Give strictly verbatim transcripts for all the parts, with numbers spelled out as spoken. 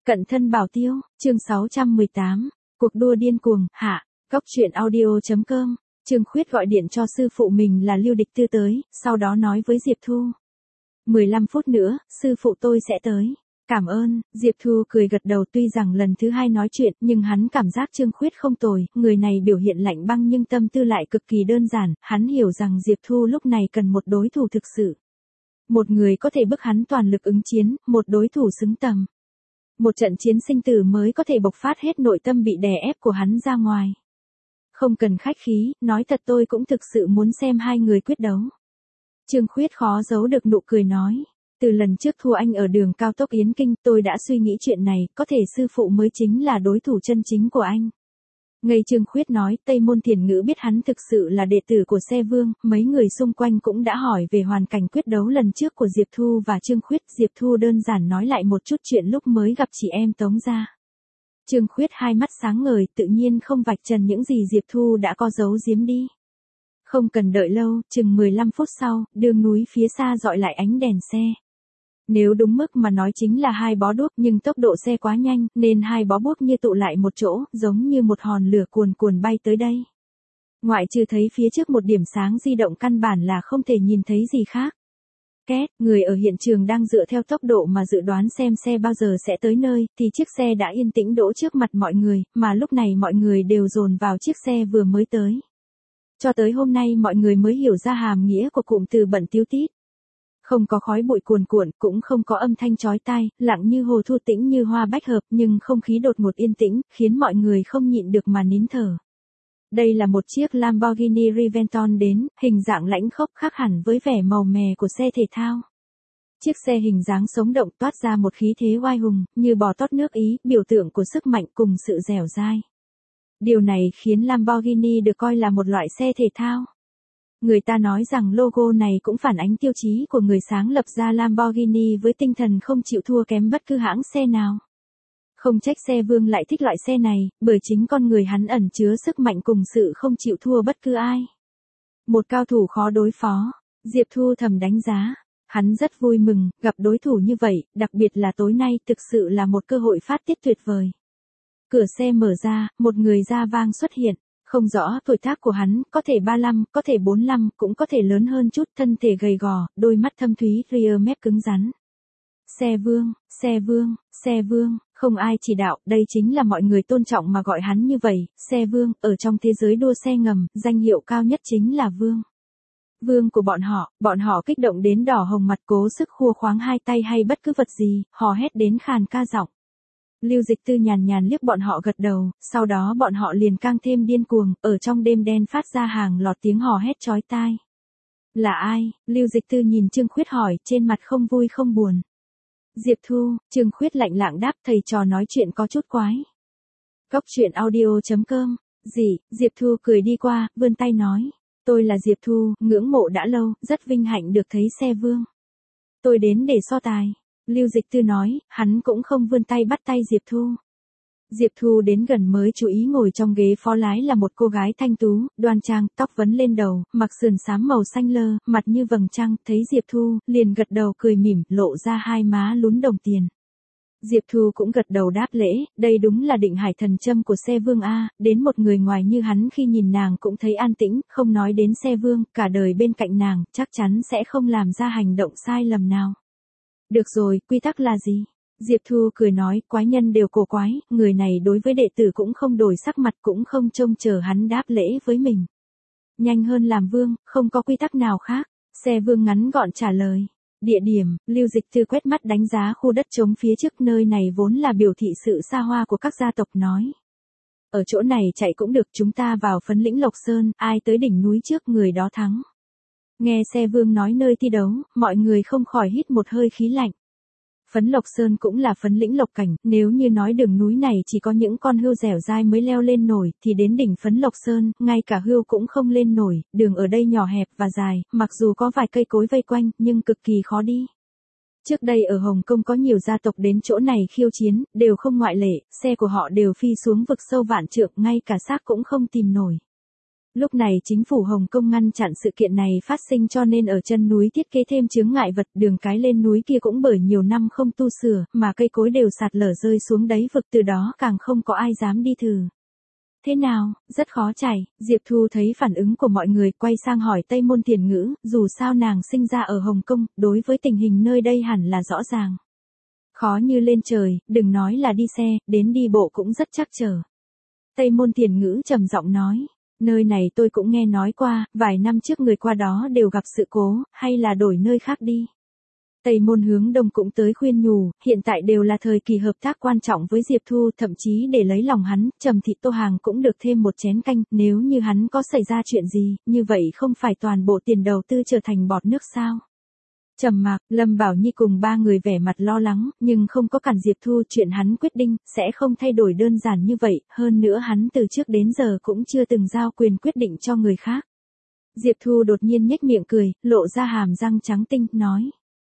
Cận thân bảo tiêu, chương sáu trăm mười tám, cuộc đua điên cuồng, hạ, góc truyện audio chấm com, Trương Khuyết gọi điện cho sư phụ mình là Lưu Địch Tư tới, sau đó nói với Diệp Thu. mười lăm phút nữa, sư phụ tôi sẽ tới. Cảm ơn, Diệp Thu cười gật đầu tuy rằng lần thứ hai nói chuyện nhưng hắn cảm giác Trương Khuyết không tồi, người này biểu hiện lạnh băng nhưng tâm tư lại cực kỳ đơn giản, hắn hiểu rằng Diệp Thu lúc này cần một đối thủ thực sự. Một người có thể bức hắn toàn lực ứng chiến, một đối thủ xứng tầm. Một trận chiến sinh tử mới có thể bộc phát hết nội tâm bị đè ép của hắn ra ngoài. Không cần khách khí, nói thật tôi cũng thực sự muốn xem hai người quyết đấu. Trương Khuyết khó giấu được nụ cười nói. Từ lần trước thua anh ở đường cao tốc Yến Kinh tôi đã suy nghĩ chuyện này, có thể sư phụ mới chính là đối thủ chân chính của anh. Ngây Trương Khuyết nói, Tây Môn Thiền Ngữ biết hắn thực sự là đệ tử của Xe Vương, mấy người xung quanh cũng đã hỏi về hoàn cảnh quyết đấu lần trước của Diệp Thu và Trương Khuyết. Diệp Thu đơn giản nói lại một chút chuyện lúc mới gặp chị em Tống gia. Trương Khuyết hai mắt sáng ngời, tự nhiên không vạch trần những gì Diệp Thu đã có giấu giếm đi. Không cần đợi lâu, chừng mười lăm phút sau, đường núi phía xa dọi lại ánh đèn xe. Nếu đúng mức mà nói chính là hai bó đuốc nhưng tốc độ xe quá nhanh nên hai bó đuốc như tụ lại một chỗ, giống như một hòn lửa cuồn cuồn bay tới đây. Ngoại trừ thấy phía trước một điểm sáng di động căn bản là không thể nhìn thấy gì khác. Két, người ở hiện trường đang dựa theo tốc độ mà dự đoán xem xe bao giờ sẽ tới nơi, thì chiếc xe đã yên tĩnh đỗ trước mặt mọi người, mà lúc này mọi người đều dồn vào chiếc xe vừa mới tới. Cho tới hôm nay mọi người mới hiểu ra hàm nghĩa của cụm từ bận tíu tít. Không có khói bụi cuồn cuộn, cũng không có âm thanh chói tai, lặng như hồ thu tĩnh như hoa bách hợp, nhưng không khí đột ngột yên tĩnh, khiến mọi người không nhịn được mà nín thở. Đây là một chiếc Lamborghini Reventon đến, hình dạng lãnh khốc khác hẳn với vẻ màu mè của xe thể thao. Chiếc xe hình dáng sống động toát ra một khí thế oai hùng, như bò tót nước Ý, biểu tượng của sức mạnh cùng sự dẻo dai. Điều này khiến Lamborghini được coi là một loại xe thể thao. Người ta nói rằng logo này cũng phản ánh tiêu chí của người sáng lập ra Lamborghini với tinh thần không chịu thua kém bất cứ hãng xe nào. Không trách Xe Vương lại thích loại xe này, bởi chính con người hắn ẩn chứa sức mạnh cùng sự không chịu thua bất cứ ai. Một cao thủ khó đối phó, Diệp Thu thầm đánh giá. Hắn rất vui mừng, gặp đối thủ như vậy, đặc biệt là tối nay thực sự là một cơ hội phát tiết tuyệt vời. Cửa xe mở ra, một người da vàng xuất hiện. Không rõ tuổi tác của hắn, có thể ba mươi lăm, có thể bốn mươi lăm, cũng có thể lớn hơn chút, thân thể gầy gò, đôi mắt thâm thúy, ria mép cứng rắn. Xe Vương, Xe Vương, Xe Vương, không ai chỉ đạo, đây chính là mọi người tôn trọng mà gọi hắn như vậy, Xe Vương, ở trong thế giới đua xe ngầm, danh hiệu cao nhất chính là Vương. Vương của bọn họ, bọn họ kích động đến đỏ hồng mặt cố sức khua khoáng hai tay hay bất cứ vật gì, hò hét đến khàn ca giọng. Lưu Dịch Tư nhàn nhàn liếc bọn họ gật đầu, sau đó bọn họ liền càng thêm điên cuồng, ở trong đêm đen phát ra hàng loạt tiếng hò hét chói tai. Là ai? Lưu Dịch Tư nhìn Trương Khuyết hỏi, trên mặt không vui không buồn. Diệp Thu, Trương Khuyết lạnh lạng đáp, thầy trò nói chuyện có chút quái. Góc truyện audio chấm com, gì? Diệp Thu cười đi qua, vươn tay nói. Tôi là Diệp Thu, ngưỡng mộ đã lâu, rất vinh hạnh được thấy Xe Vương. Tôi đến để so tài. Lưu Dịch Tư nói, hắn cũng không vươn tay bắt tay Diệp Thu. Diệp Thu đến gần mới chú ý ngồi trong ghế phó lái là một cô gái thanh tú, đoan trang, tóc vấn lên đầu, mặc sườn xám màu xanh lơ, mặt như vầng trăng, thấy Diệp Thu, liền gật đầu cười mỉm, lộ ra hai má lún đồng tiền. Diệp Thu cũng gật đầu đáp lễ, đây đúng là định hải thần châm của Xe Vương a, đến một người ngoài như hắn khi nhìn nàng cũng thấy an tĩnh, không nói đến Xe Vương, cả đời bên cạnh nàng, chắc chắn sẽ không làm ra hành động sai lầm nào. Được rồi, quy tắc là gì? Diệp Thu cười nói, quái nhân đều cổ quái, người này đối với đệ tử cũng không đổi sắc mặt cũng không trông chờ hắn đáp lễ với mình. Nhanh hơn làm vương, không có quy tắc nào khác. Xe Vương ngắn gọn trả lời. Địa điểm, Lưu Dịch Tư quét mắt đánh giá khu đất trống phía trước, nơi này vốn là biểu thị sự xa hoa của các gia tộc nói. Ở chỗ này chạy cũng được, chúng ta vào Phấn Lĩnh Lộc Sơn, ai tới đỉnh núi trước người đó thắng. Nghe Xe Vương nói nơi thi đấu, mọi người không khỏi hít một hơi khí lạnh. Phấn Lộc Sơn cũng là Phấn Lĩnh Lộc Cảnh, nếu như nói đường núi này chỉ có những con hươu dẻo dai mới leo lên nổi, thì đến đỉnh Phấn Lộc Sơn, ngay cả hươu cũng không lên nổi, đường ở đây nhỏ hẹp và dài, mặc dù có vài cây cối vây quanh, nhưng cực kỳ khó đi. Trước đây ở Hồng Kông có nhiều gia tộc đến chỗ này khiêu chiến, đều không ngoại lệ, xe của họ đều phi xuống vực sâu vạn trượng, ngay cả xác cũng không tìm nổi. Lúc này chính phủ Hồng Kông ngăn chặn sự kiện này phát sinh cho nên ở chân núi thiết kế thêm chướng ngại vật, đường cái lên núi kia cũng bởi nhiều năm không tu sửa, mà cây cối đều sạt lở rơi xuống đáy vực, từ đó càng không có ai dám đi thử. Thế nào, rất khó chảy, Diệp Thu thấy phản ứng của mọi người, quay sang hỏi Tây Môn Thiền Ngữ, dù sao nàng sinh ra ở Hồng Kông, đối với tình hình nơi đây hẳn là rõ ràng. Khó như lên trời, đừng nói là đi xe, đến đi bộ cũng rất trắc trở. Tây Môn Thiền Ngữ trầm giọng nói, nơi này tôi cũng nghe nói qua, vài năm trước người qua đó đều gặp sự cố, hay là đổi nơi khác đi. Tây Môn Hướng Đông cũng tới khuyên nhủ, hiện tại đều là thời kỳ hợp tác quan trọng với Diệp Thu, thậm chí để lấy lòng hắn, Trầm Thị Tô Hàng cũng được thêm một chén canh, nếu như hắn có xảy ra chuyện gì, như vậy không phải toàn bộ tiền đầu tư trở thành bọt nước sao? Trầm mặc, Lâm Bảo Nhi cùng ba người vẻ mặt lo lắng, nhưng không có cản Diệp Thu, chuyện hắn quyết định, sẽ không thay đổi đơn giản như vậy, hơn nữa hắn từ trước đến giờ cũng chưa từng giao quyền quyết định cho người khác. Diệp Thu đột nhiên nhếch miệng cười, lộ ra hàm răng trắng tinh, nói.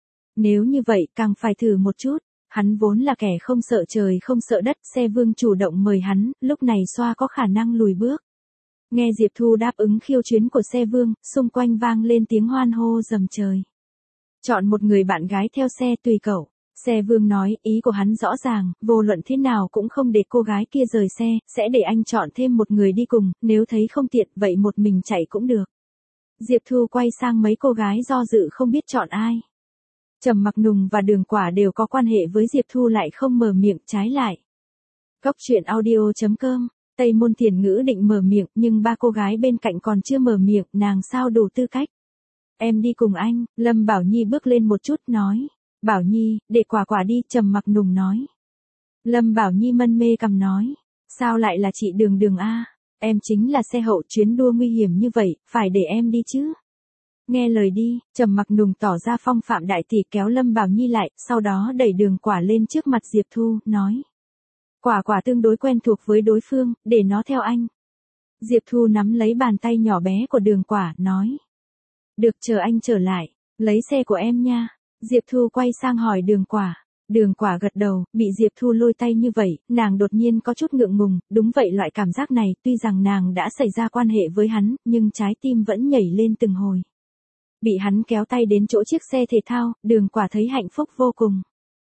Nếu như vậy, càng phải thử một chút. Hắn vốn là kẻ không sợ trời không sợ đất, xe vương chủ động mời hắn, lúc này xoa có khả năng lùi bước. Nghe Diệp Thu đáp ứng khiêu chuyến của xe vương, xung quanh vang lên tiếng hoan hô rầm trời. Chọn một người bạn gái theo xe tùy cậu. Xe vương nói, ý của hắn rõ ràng, vô luận thế nào cũng không để cô gái kia rời xe, sẽ để anh chọn thêm một người đi cùng, nếu thấy không tiện, vậy một mình chạy cũng được. Diệp Thu quay sang mấy cô gái do dự không biết chọn ai. Trầm Mặc Nùng và Đường Quả đều có quan hệ với Diệp Thu lại không mở miệng, trái lại. Góc truyện audio chấm com, Tây Môn Thiền Ngữ định mở miệng, nhưng ba cô gái bên cạnh còn chưa mở miệng, nàng sao đủ tư cách. Em đi cùng anh, Lâm Bảo Nhi bước lên một chút, nói. Bảo Nhi, để Quả Quả đi, Trầm Mặc Nùng nói. Lâm Bảo Nhi mân mê cằm nói. Sao lại là chị Đường Đường a? Em chính là xe hậu, chuyến đua nguy hiểm như vậy, phải để em đi chứ. Nghe lời đi, Trầm Mặc Nùng tỏ ra phong phạm đại tỷ, kéo Lâm Bảo Nhi lại, sau đó đẩy Đường Quả lên trước mặt Diệp Thu, nói. Quả Quả tương đối quen thuộc với đối phương, để nó theo anh. Diệp Thu nắm lấy bàn tay nhỏ bé của Đường Quả, nói. Được, chờ anh trở lại, lấy xe của em nha. Diệp Thu quay sang hỏi Đường Quả. Đường Quả gật đầu, bị Diệp Thu lôi tay như vậy, nàng đột nhiên có chút ngượng ngùng, đúng vậy, loại cảm giác này, tuy rằng nàng đã xảy ra quan hệ với hắn, nhưng trái tim vẫn nhảy lên từng hồi. Bị hắn kéo tay đến chỗ chiếc xe thể thao, Đường Quả thấy hạnh phúc vô cùng.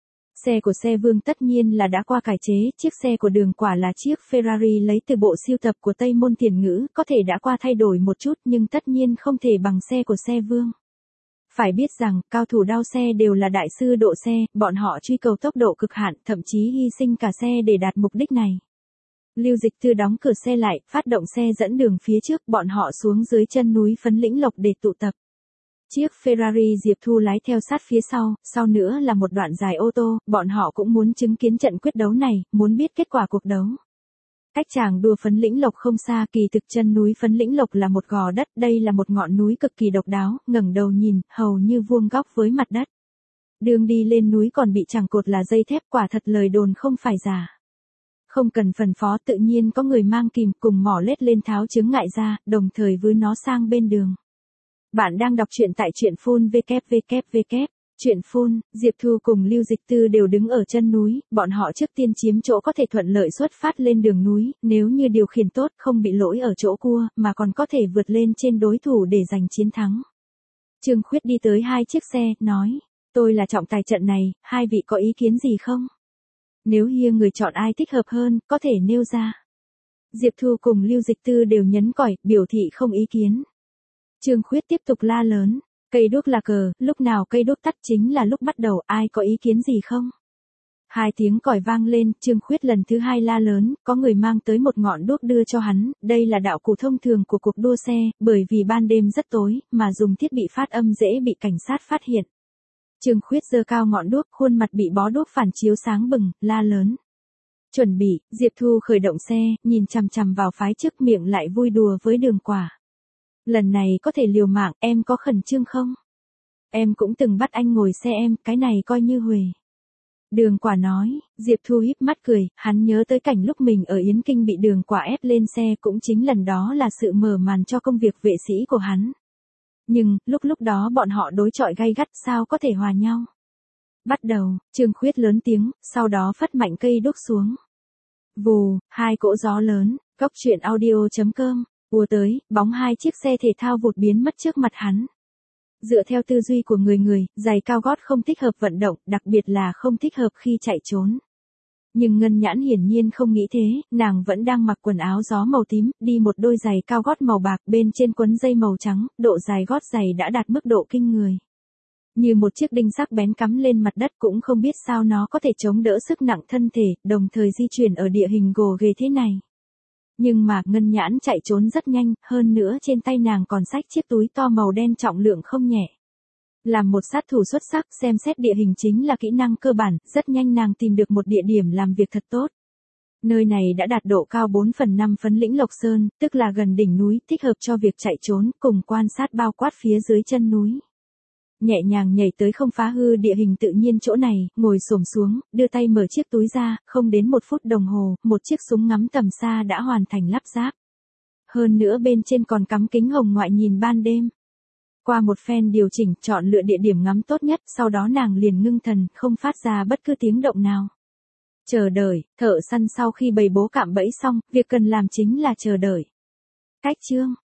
Xe của xe vương tất nhiên là đã qua cải chế, chiếc xe của Đường Quả là chiếc Ferrari lấy từ bộ sưu tập của Tây Môn Thiền Ngữ, có thể đã qua thay đổi một chút nhưng tất nhiên không thể bằng xe của xe vương. Phải biết rằng, cao thủ đao xe đều là đại sư độ xe, bọn họ truy cầu tốc độ cực hạn, thậm chí hy sinh cả xe để đạt mục đích này. Lưu Dịch Tư đóng cửa xe lại, phát động xe dẫn đường phía trước, bọn họ xuống dưới chân núi Phấn Lĩnh Lộc để tụ tập. Chiếc Ferrari Diệp Thu lái theo sát phía sau, sau nữa là một đoạn dài ô tô, bọn họ cũng muốn chứng kiến trận quyết đấu này, muốn biết kết quả cuộc đấu. Cách tràng đua Phấn Lĩnh Lộc không xa, kỳ thực chân núi Phấn Lĩnh Lộc là một gò đất, đây là một ngọn núi cực kỳ độc đáo, ngẩng đầu nhìn, hầu như vuông góc với mặt đất. Đường đi lên núi còn bị chẳng cột là dây thép, quả thật lời đồn không phải giả. Không cần phân phó, tự nhiên có người mang kìm cùng mỏ lết lên tháo chướng ngại ra, đồng thời vươn nó sang bên đường. Bạn đang đọc truyện tại truyện phun vê kép vê kép vê kép. Truyện phun, Diệp Thu cùng Lưu Dịch Tư đều đứng ở chân núi, bọn họ trước tiên chiếm chỗ có thể thuận lợi xuất phát lên đường núi, nếu như điều khiển tốt không bị lỗi ở chỗ cua, mà còn có thể vượt lên trên đối thủ để giành chiến thắng. Trương Khuyết đi tới hai chiếc xe, nói, tôi là trọng tài trận này, hai vị có ý kiến gì không? Nếu hiêng người chọn ai thích hợp hơn, có thể nêu ra. Diệp Thu cùng Lưu Dịch Tư đều nhấn còi, biểu thị không ý kiến. Trương Khuyết tiếp tục la lớn. Cây đuốc là cờ, lúc nào cây đuốc tắt chính là lúc bắt đầu, ai có ý kiến gì không? Hai tiếng còi vang lên, Trương Khuyết lần thứ hai la lớn, có người mang tới một ngọn đuốc đưa cho hắn, đây là đạo cụ thông thường của cuộc đua xe, bởi vì ban đêm rất tối, mà dùng thiết bị phát âm dễ bị cảnh sát phát hiện. Trương Khuyết giơ cao ngọn đuốc, khuôn mặt bị bó đuốc phản chiếu sáng bừng, la lớn. Chuẩn bị, Diệp Thu khởi động xe, nhìn chằm chằm vào phái trước, miệng lại vui đùa với Đường Quả. Lần này có thể liều mạng, em có khẩn trương không? Em cũng từng bắt anh ngồi xe em, cái này coi như huề. Đường Quả nói, Diệp Thu híp mắt cười, hắn nhớ tới cảnh lúc mình ở Yến Kinh bị Đường Quả ép lên xe, cũng chính lần đó là sự mở màn cho công việc vệ sĩ của hắn. Nhưng, lúc lúc đó bọn họ đối chọi gay gắt, sao có thể hòa nhau? Bắt đầu, Trương Khuyết lớn tiếng, sau đó phất mạnh cây đuốc xuống. Vù, hai cỗ gió lớn, góc truyện audio chấm com. ùa tới, bóng hai chiếc xe thể thao vụt biến mất trước mặt hắn. Dựa theo tư duy của người người, giày cao gót không thích hợp vận động, đặc biệt là không thích hợp khi chạy trốn. Nhưng Ngân Nhãn hiển nhiên không nghĩ thế, nàng vẫn đang mặc quần áo gió màu tím, đi một đôi giày cao gót màu bạc, bên trên quấn dây màu trắng, độ dài gót giày đã đạt mức độ kinh người. Như một chiếc đinh sắc bén cắm lên mặt đất, cũng không biết sao nó có thể chống đỡ sức nặng thân thể, đồng thời di chuyển ở địa hình gồ ghề thế này. Nhưng mà Ngân Nhãn chạy trốn rất nhanh, hơn nữa trên tay nàng còn xách chiếc túi to màu đen trọng lượng không nhẹ. Làm một sát thủ xuất sắc, xem xét địa hình chính là kỹ năng cơ bản, rất nhanh nàng tìm được một địa điểm làm việc thật tốt. Nơi này đã đạt độ cao bốn phần năm phấn lĩnh Lộc Sơn, tức là gần đỉnh núi, thích hợp cho việc chạy trốn, cùng quan sát bao quát phía dưới chân núi. Nhẹ nhàng nhảy tới không phá hư địa hình tự nhiên chỗ này, ngồi xổm xuống, đưa tay mở chiếc túi ra, không đến một phút đồng hồ, một chiếc súng ngắm tầm xa đã hoàn thành lắp ráp. Hơn nữa bên trên còn cắm kính hồng ngoại nhìn ban đêm. Qua một phen điều chỉnh, chọn lựa địa điểm ngắm tốt nhất, sau đó nàng liền ngưng thần, không phát ra bất cứ tiếng động nào. Chờ đợi, thợ săn sau khi bày bố cạm bẫy xong, việc cần làm chính là chờ đợi. Cách chương